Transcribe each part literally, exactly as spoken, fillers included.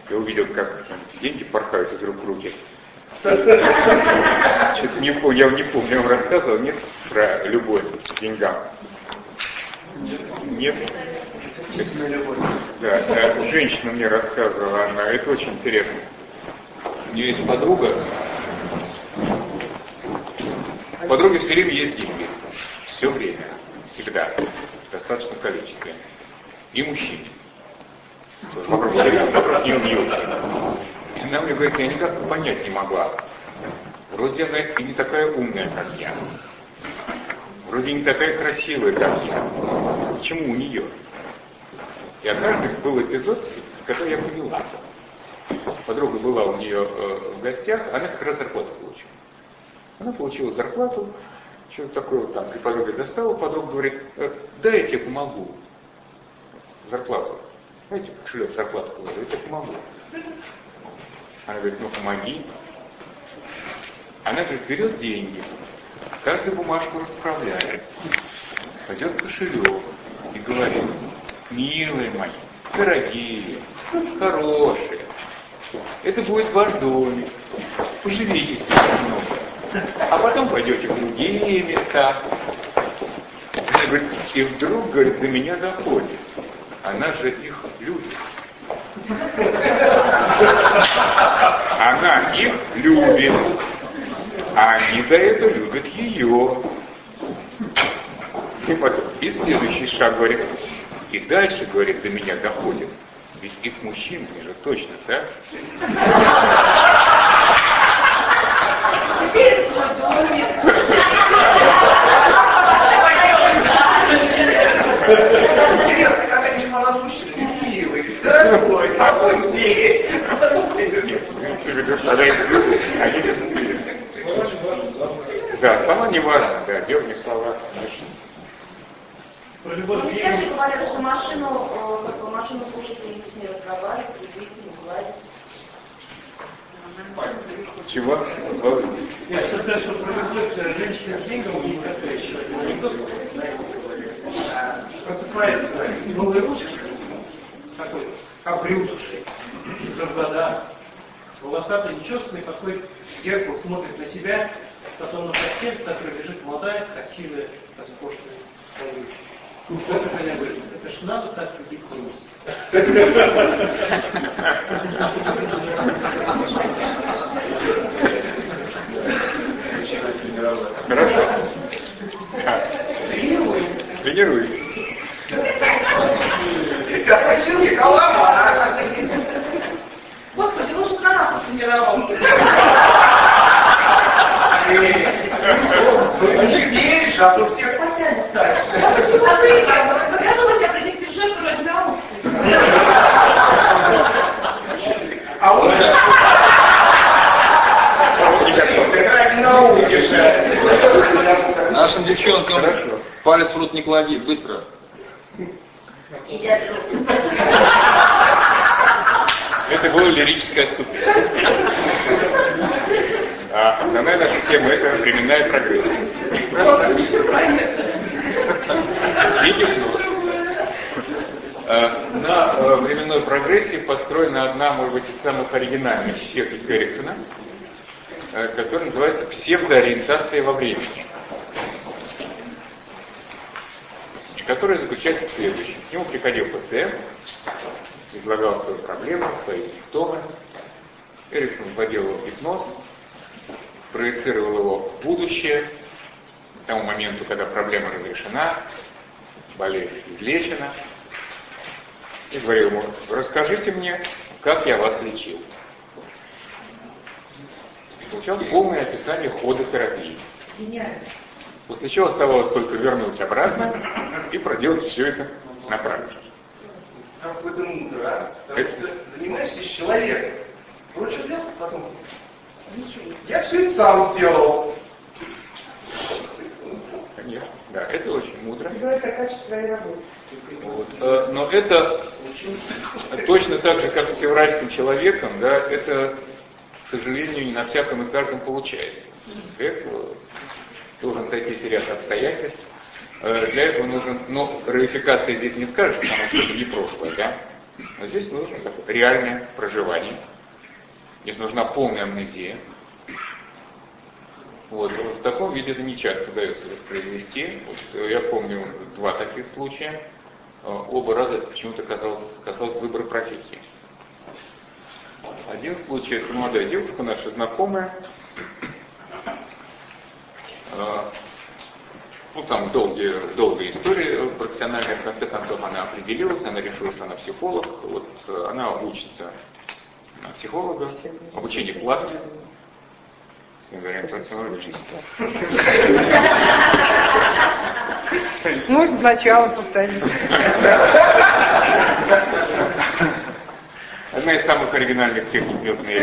Я увидел, как деньги порхают из рук в руки. Что-то не помню, я не помню, я вам рассказывал, нет, про любовь к деньгам? Нет. Нет? Да, да, женщина мне рассказывала, она, это очень интересно. У нее есть подруга. У подруги все время есть деньги. Все время. Всегда. В достаточном количестве. И мужчине. Вокруг не убьется. И она мне говорит, я никак понять не могла. Вроде она и не такая умная, как я. Вроде не такая красивая, как я. Почему у нее? И однажды был эпизод, когда я поняла. Подруга была у нее э, в гостях, она как раз зарплату получила. Она получила зарплату, что-то такое вот там, при подруге достала, подруга говорит, э, дай я тебе помогу. Зарплату. Знаете, кошелек зарплату положу, я тебе помогу. Она говорит, ну помоги. Она, говорит, берет деньги, каждую бумажку расправляет, пойдет в кошелек и говорит, милые мои, дорогие, хорошие, это будет ваш домик, поживите немного, а потом пойдете в другие места. Она говорит, и вдруг, говорит, до меня доходит, она же их любит. Она их любит, а они за это любят ее. И потом, и следующий шаг, говорит, и дальше, говорит, до меня доходит, ведь и с мужчинами же точно, так? Дорогой, какой день! Да, слова не важно, да, дело не в словах. Сейчас говорят, что машину, машину слушать не разговаривать, любить, не гладить. Чего? Я хочу сказать, что про любовь женщины с деньгами есть такая еще. Анекдот, просыпается новый русский, такой, обрюзгший, уже в годах, волосатый, нечесанный, подходит к зеркалу, смотрит на себя, потом на постель, в которой лежит молодая, красивая, роскошная старушка. Кто-то меня говорит, это ж надо так любить Русь. Хорошо. Тренируй. Тренируй. Я просил Николая. Господи, лучше гранату тренировал. Вы не веришь, а то всех потянет дальше. Я думаю, я приди к бюджету возьму. А вот это не научишься. Нашим девчонкам Хорошо. палец в рот не клади, быстро. Это было лирическое отступление. А основная наша тема — это временная прогрессия. И гипноз. На временной прогрессии построена одна, может быть, из самых оригинальных техник Эриксона, которая называется псевдоориентация во времени. Которая заключается в следующем. К нему приходил пациент, излагал свою проблему, свои симптомы. Эриксон вводил его в гипноз, проецировал его в будущее, к тому моменту, когда проблема разрешена, болезнь излечена, и говорил ему, расскажите мне, как я вас лечил. Получал полное описание хода терапии. После чего оставалось только вернуть обратно и проделать все это на практике. Как в этом мудро, а? Потому что занимаешься с человеком. Лучше делать потом. Я все это сам сделал. Конечно, да, это очень мудро. Ну, это качество своей работы. Вот. Но это точно так же, как с еврейским человеком, да, это, к сожалению, не на всяком и каждом получается. Для этого должен найти ряд обстоятельств. Для этого нужен, ну, реификация здесь не скажешь, потому что это не прошлое, да? Но здесь нужно такое реальное проживание. Здесь нужна полная амнезия. Вот. В таком виде это не часто удается воспроизвести. Вот, я помню два таких случая. Оба раза это почему-то касалось, касалось выбора профессии. Один случай, это молодая девушка, наша знакомая. Ну, там долгие, долгая история профессиональная, в конце концов она определилась, она решила, что она психолог. Вот она учится на психолога, обучение платное. Можно сначала повторить. Одна из самых оригинальных техник методной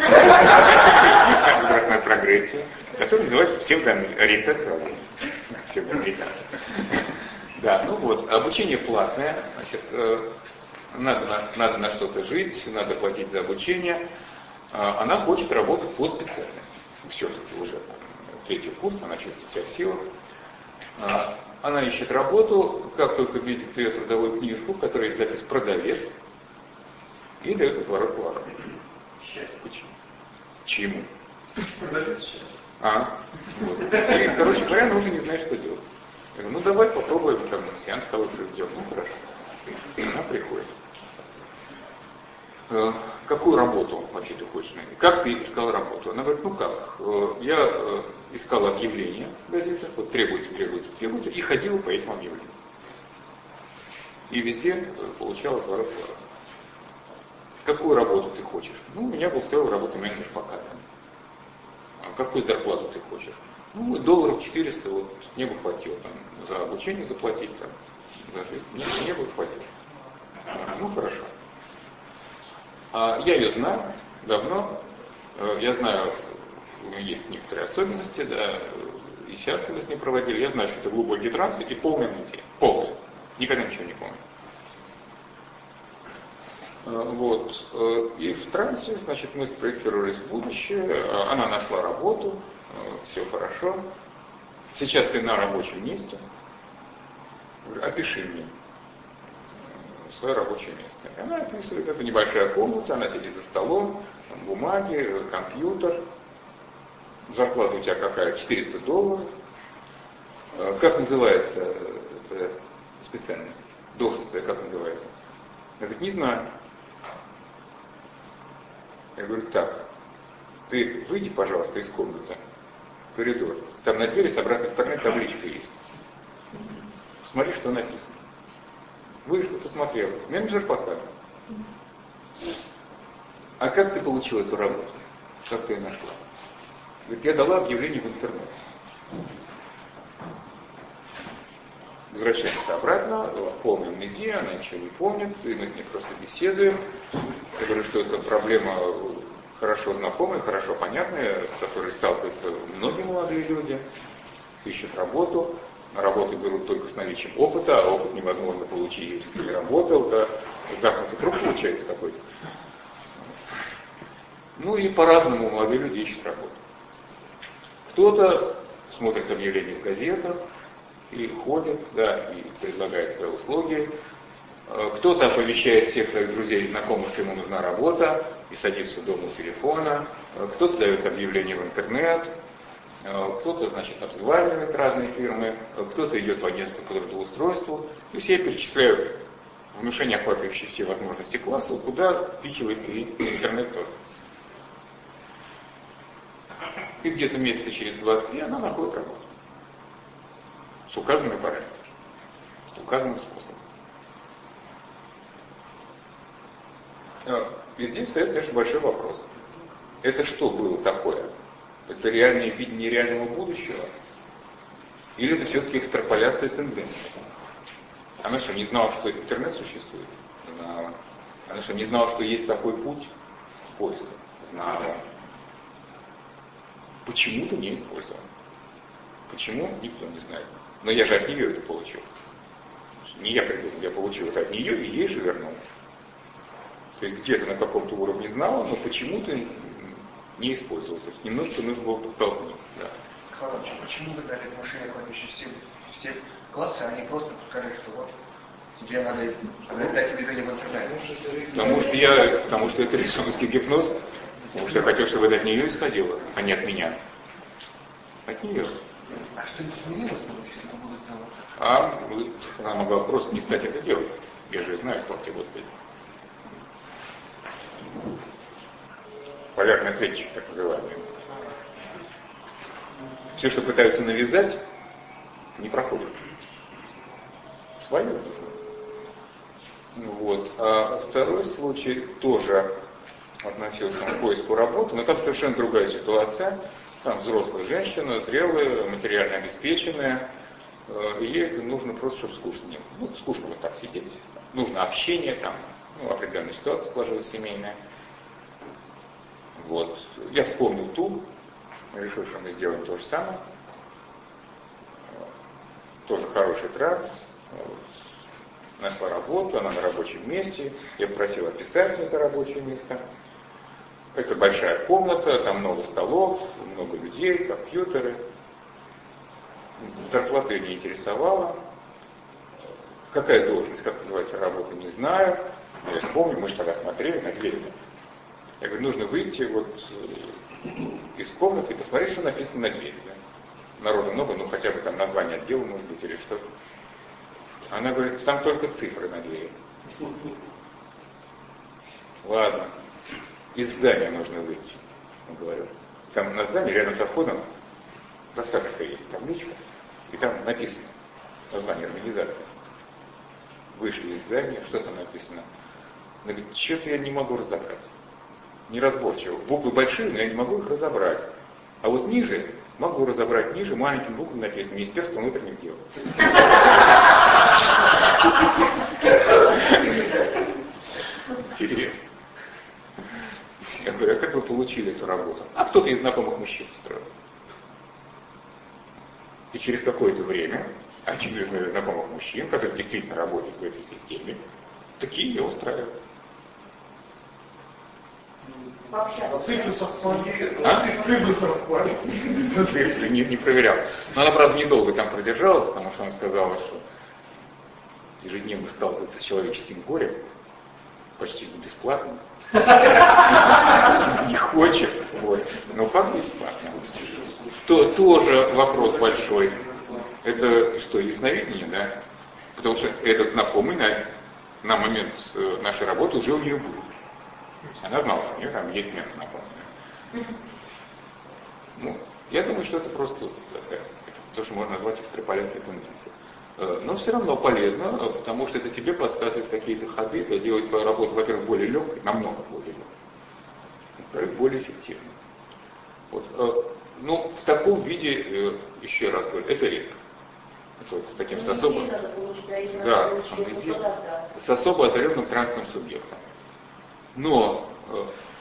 прогрессии, которая называется псевдоориентация. Псевдоориентация. Да, ну вот, обучение платное, значит, надо на, надо на что-то жить, надо платить за обучение. Она хочет работать по специальности. Все-таки уже третий курс, она чувствует себя в силах. Она ищет работу, как только видит ее трудовую книжку, в которой есть запись «продавец», и дает отворот поворот. Счастье. Чему? Продавец счастье. А, вот. И, короче говоря, она уже не знает, что делать. Я говорю, ну давай попробуем, там, сеанс кого-то сделать. Ну хорошо. Она приходит. Э, какую работу вообще ты хочешь найти? Как ты искал работу? Она говорит, ну как? Э, я э, искал объявления в газетах, вот требуется, требуется, требуется, и ходила по этим объявлениям. И везде э, получала отворот поворот. Какую работу ты хочешь? Ну, у меня был второй работа менеджер по кадрам. А какую зарплату ты хочешь? Ну, долларов четыреста, вот, мне бы хватило там, за обучение заплатить, там, за жизнь, мне, мне бы хватило. А, ну, хорошо. А, я ее знаю давно, я знаю, у нее есть некоторые особенности, да, и сейчас мы с ней проводили, я знаю, что это глубокий транс и полная амнезия, полная, никогда ничего не помню. Вот. И в трансе, значит, мы спроектировались в будущее, она нашла работу, все хорошо. Сейчас ты на рабочем месте. Опиши мне свое рабочее место. И она описывает, это небольшая комната, она сидит за столом, там бумаги, компьютер. Зарплата у тебя какая? четыреста долларов. Как называется специальность? Должность как называется? Я говорю, не знаю. Я говорю, так, ты выйди, пожалуйста, из комнаты, в коридор. Там на двери с обратной стороны табличка есть. Смотри, что написано. Вышла, посмотрела. Менеджер по кадрам. А как ты получил эту работу? Как ты ее нашла? Говорит, я дала объявление в интернет. Возвращаемся обратно, полная амнезия, она ничего не помнит, и мы с ней просто беседуем. Я говорю, что это проблема хорошо знакомая, хорошо понятная, с которой сталкиваются многие молодые люди, ищут работу, на работу берут только с наличием опыта, а опыт невозможно получить, если ты не работал, да, замкнутый круг получается какой-то. Ну и по-разному молодые люди ищут работу. Кто-то смотрит объявления в газетах, и ходит, да, и предлагает свои услуги. Кто-то оповещает всех своих друзей и знакомых, что ему нужна работа, и садится дома у телефона. Кто-то дает объявление в интернет. Кто-то, значит, обзванивает разные фирмы. Кто-то идет в агентство по трудоустройству. То есть я перечисляю внушение, охватывающее все возможности класса, куда впихивается и интернет тоже. И где-то месяца через два-три она находит работу. С указанными параметрами, с указанным способом. И здесь стоит, конечно, большой вопрос. Это что было такое? Это реальное видение реального будущего? Или это все-таки экстраполяция тенденций? Она что, не знала, что интернет существует? Знала. Она что, не знала, что есть такой путь в поиске? Знала. Почему-то не использовала. Почему? Никто не знает. Но я же от нее это получил. Не я придумал, я получил это от нее и ей же вернул. То есть где-то на каком-то уровне знала, но почему-то не использовал. То есть немножко нужно было подтолкнуть. Да. Короче, почему тогда эти машины, охватывающие все, все классы, они просто сказали, что вот Тебе надо дать движение в интернете. Потому что я, потому что это рисунский гипноз, потому что я хотел, чтобы это от нее исходило, а не от меня. От нее. А что-нибудь изменилось, если бы было сделано? А она могла просто не стать это делать. Я же знаю, слава тебе Господи. Полярный ответчик, так называемый. Все, что пытаются навязать, не проходит. Свое. Вот. А второй случай тоже относился к поиску работы, но там совершенно другая ситуация. Там взрослая женщина, зрелая, материально обеспеченная, и ей это нужно просто, чтобы скучно не было. Ну, скучно вот так сидеть. Нужно общение, там, ну, определенная ситуация сложилась семейная. Вот. Я вспомнил ту, решил, что мы сделаем то же самое. Тоже хороший транс. Нашла работу, она на рабочем месте. Я попросил описать это рабочее место. Это большая комната, там много столов, много людей, компьютеры. Зарплата ее не интересовала. Какая должность, как называется работа, не знаю. Я помню, мы же тогда смотрели на дверь. Я говорю, нужно выйти вот из комнаты и посмотреть, что написано на двери. Народу много, ну хотя бы там название отдела, может быть, или что-то. Она говорит, там только цифры на двери. Ладно, из здания нужно выйти, он говорил. Там на здании, рядом со входом, раскатка есть, табличка, и там написано название организации. Вышли из здания, что там написано? Она говорит, что-то я не могу разобрать. Неразборчиво. Буквы большие, но я не могу их разобрать. А вот ниже, могу разобрать ниже, маленьким буквам написано Министерство внутренних дел. Интересно. Я говорю, а как вы получили эту работу? А кто-то из знакомых мужчин устроил. И через какое-то время один из знакомых мужчин, который действительно работает в этой системе, такие ее устраивают. Цифры совпали. А? Цифры совпали. Цифры не, не проверял. Но она, правда, недолго там продержалась, потому что она сказала, что ежедневно сталкивается с человеческим горем, почти бесплатно. Не хочет. Вот. Но факт бесплатно. То, тоже вопрос большой. Это что, ясновидение, да? Потому что этот знакомый на, на момент нашей работы уже у нее был. Она знала, что у нее там есть место знакомое. Ну, я думаю, что это просто такая, то, что можно назвать экстраполяцией тенденции. Но все равно полезно, потому что это тебе подсказывает какие-то ходы, это делает твою работу, во-первых, более легкой, намного более легкой, во-вторых, более эффективной. Вот. Ну, в таком виде, еще раз говорю, это редко. Это вот с таким с особо, да, с особо одаренным трансовым субъектом. Но э,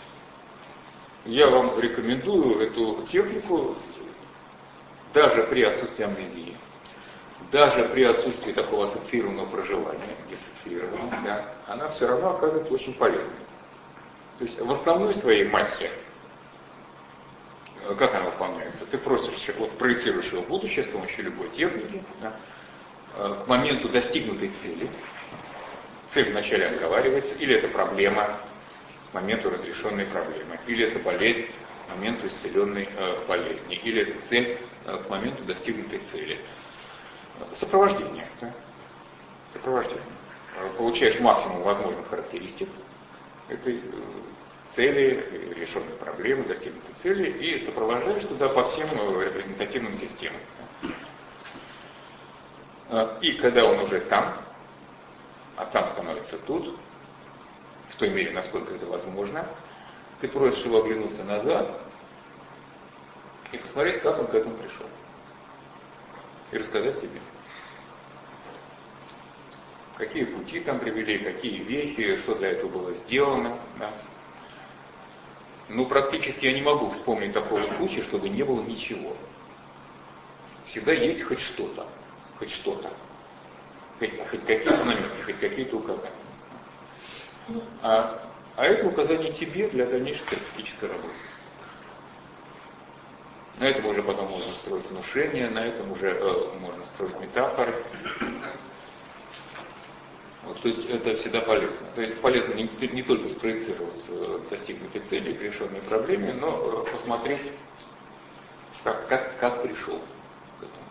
я вам рекомендую эту технику даже при отсутствии амнезии, даже при отсутствии такого ассоциированного проживания, диссоциированного, да, она все равно оказывается очень полезной. То есть в основной своей массе, э, как она выполняется? Ты просишь, вот проецируешь его в будущее с помощью любой техники, да, э, к моменту достигнутой цели, цель вначале оговаривается, или это проблема, к моменту разрешенной проблемы, или это болезнь к моменту исцеленной э, болезни, или это цель э, к моменту достигнутой цели. Сопровождение. Да? Сопровождение. Получаешь максимум возможных характеристик этой э, цели, решенной проблемы, достигнутой цели, и сопровождаешь туда по всем э, репрезентативным системам. Э, и когда он уже там, а там становится тут, в той мере, насколько это возможно, ты просишь его оглянуться назад и посмотреть, как он к этому пришел. И рассказать тебе. Какие пути там привели, какие вехи, что для этого было сделано. Да. Ну, практически я не могу вспомнить такого случая, чтобы не было ничего. Всегда есть хоть что-то. Хоть что-то. Хоть, хоть какие-то намеки, хоть какие-то указания. А, а это указание тебе для дальнейшей терапевтической работы. На этом уже потом можно строить внушение, на этом уже э, можно строить метафоры. Вот, то есть это всегда полезно. То есть полезно не, не только спроецировать достигнутые цели к решенной проблеме, но посмотреть, как, как, как пришел к этому.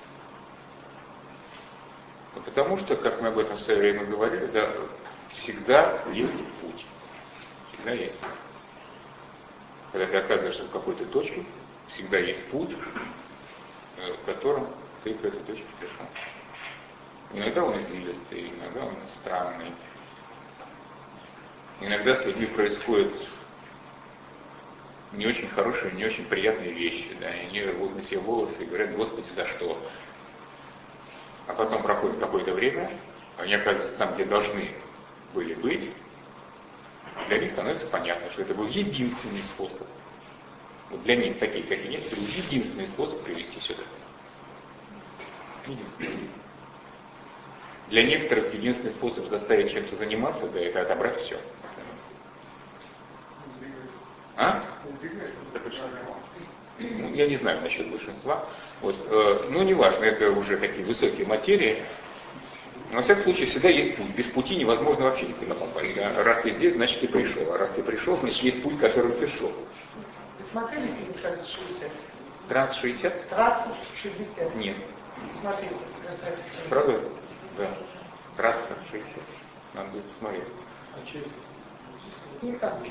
Потому что, как мы об этом в свое время говорили, да, всегда есть путь. Всегда есть путь. Когда ты оказываешься в какой-то точке, всегда есть путь, в котором ты к этой точке пришел. Иногда он извилистый, иногда он странный. Иногда с людьми происходят не очень хорошие, не очень приятные вещи. Да, и они рвут на себе волосы и говорят: Господи, за что? А потом проходит какое-то время, они оказываются там, где должны были быть. Для них становится понятно, что это был единственный способ. Вот для них, такие, как и некоторые, единственный способ привести сюда. Единственный. Для некоторых единственный способ заставить чем-то заниматься, да, это отобрать все. А? Ну, я не знаю насчет большинства. Вот, э, ну, неважно, это уже такие высокие материи. Но, во всяком случае, всегда есть путь. Без пути невозможно вообще никуда попасть. Да? Раз ты здесь, значит ты пришел. А раз ты пришел, значит есть путь, которым ты шел. Вы смотрели фильм «тридцать шестьдесят»? тридцать шестьдесят? тридцать шестьдесят. Нет. Смотрите. Правда? Да. тридцать шестьдесят. Надо будет посмотреть. Американский.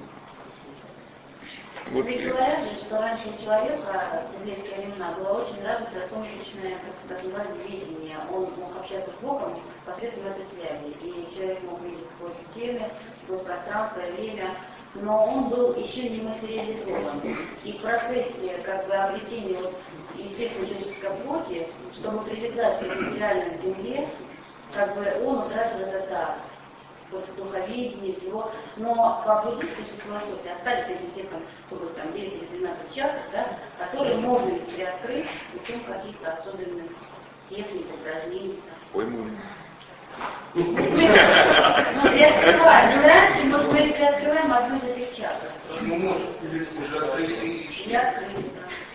Вот. Ведь говорят же, что раньше у человека в библейские времена было очень развито солнечное, как так называемое, видение. Он мог общаться с Богом посредством этой связи. И человек мог видеть сквозь стены, сквозь пространство, время. Но он был еще не материализован. И в процессе как бы обретения вот, естественной человеческой плоти, чтобы привязаться к материальной земле, как бы он утратил этот дар. Вот духоведение, всего. Но по буддийской философии остались эти все там, сколько там, девять или двенадцать чакр, да, которые можно приоткрыть путем каких-то особенных техник, упражнений. Ой, мой. Ну, приоткрываем, да, и вот мы приоткрываем одну из этих чакр. Ну, может, если же открыли и И открыли,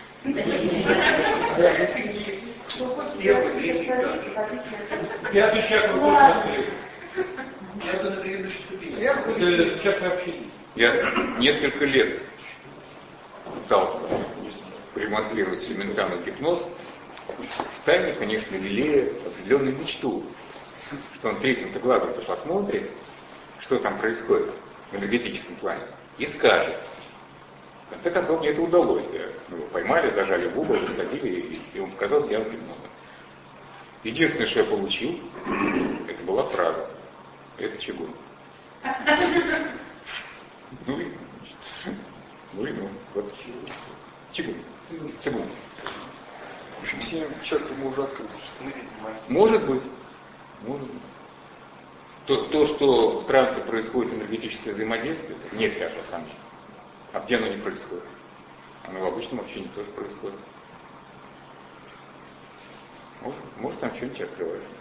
да. первый, третий, пятый. Пятую чакру тоже открыли. Это на предыдущей ступени. Это чакра общения. Я несколько лет пытался продемонстрировать элементарный гипноз, в тайне, конечно, лелея определенную мечту, что он третьим-то глазом-то посмотрит, что там происходит в энергетическом плане, и скажет. В конце концов, мне это удалось. Мы его поймали, зажали в угол, высадили, и он показал явным гипнозом. Единственное, что я получил, это была фраза. Это чигун. Ну и, ну и, ну, вот чигун. Чигун. В общем, семь чакр мы уже открыли. Может быть. Может быть. То, то, что в трансе происходит энергетическое взаимодействие, не всякое сомнение. А где оно не происходит? Оно в обычном общении тоже происходит. Может, может там что-нибудь открывается.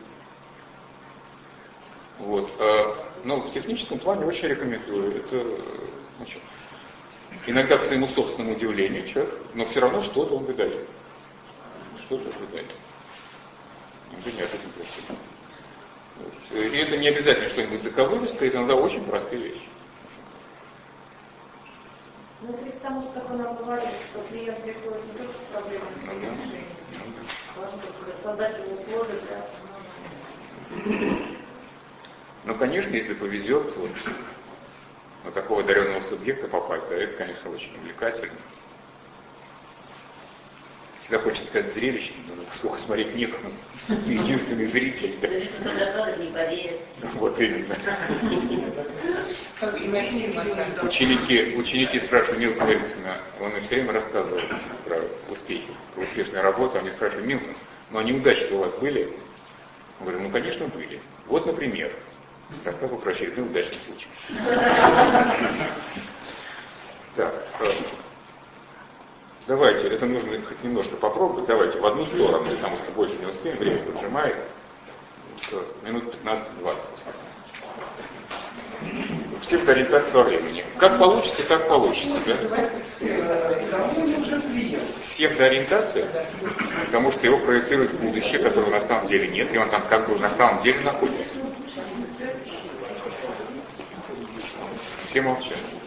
Вот. Но в техническом плане очень рекомендую. Это, значит, иногда к своему собственному удивлению человек, но все равно что-то он выдает. Что-то выдает. Иногда не очень красиво. Вот. И это не обязательно что-нибудь заковыристое, это иногда очень простые вещи. Ну, это к тому, как она говорит, что клиент приходит не только с проблемами, но и с решением. Важно создать ему условия для... Ну, конечно, если повезет, вот, на такого одаренного субъекта попасть, да, это, конечно, очень увлекательно. Всегда хочется сказать зрелище, но сколько смотреть некому. Единственный зритель. Да. Не поверит. Вот именно. Ученики, ученики спрашивали Милтона Эриксона, он им все время рассказывал про успехи, про успешную работу. Они спрашивали: Милтон, ну а неудачи у вас были? Он говорит: ну, конечно, были. Вот, например, рассказывал про очередной удачный случай. Так, давайте, это нужно хоть немножко попробовать. Давайте в одну сторону, потому что больше не успеем, время поджимает. Минут пятнадцать-двадцать. Псевдоориентация во времени. Как получится, так получится, да? Псевдоориентация, потому что его проецирует в будущее, которого на самом деле нет, и он там как бы на самом деле находится. Все молчат.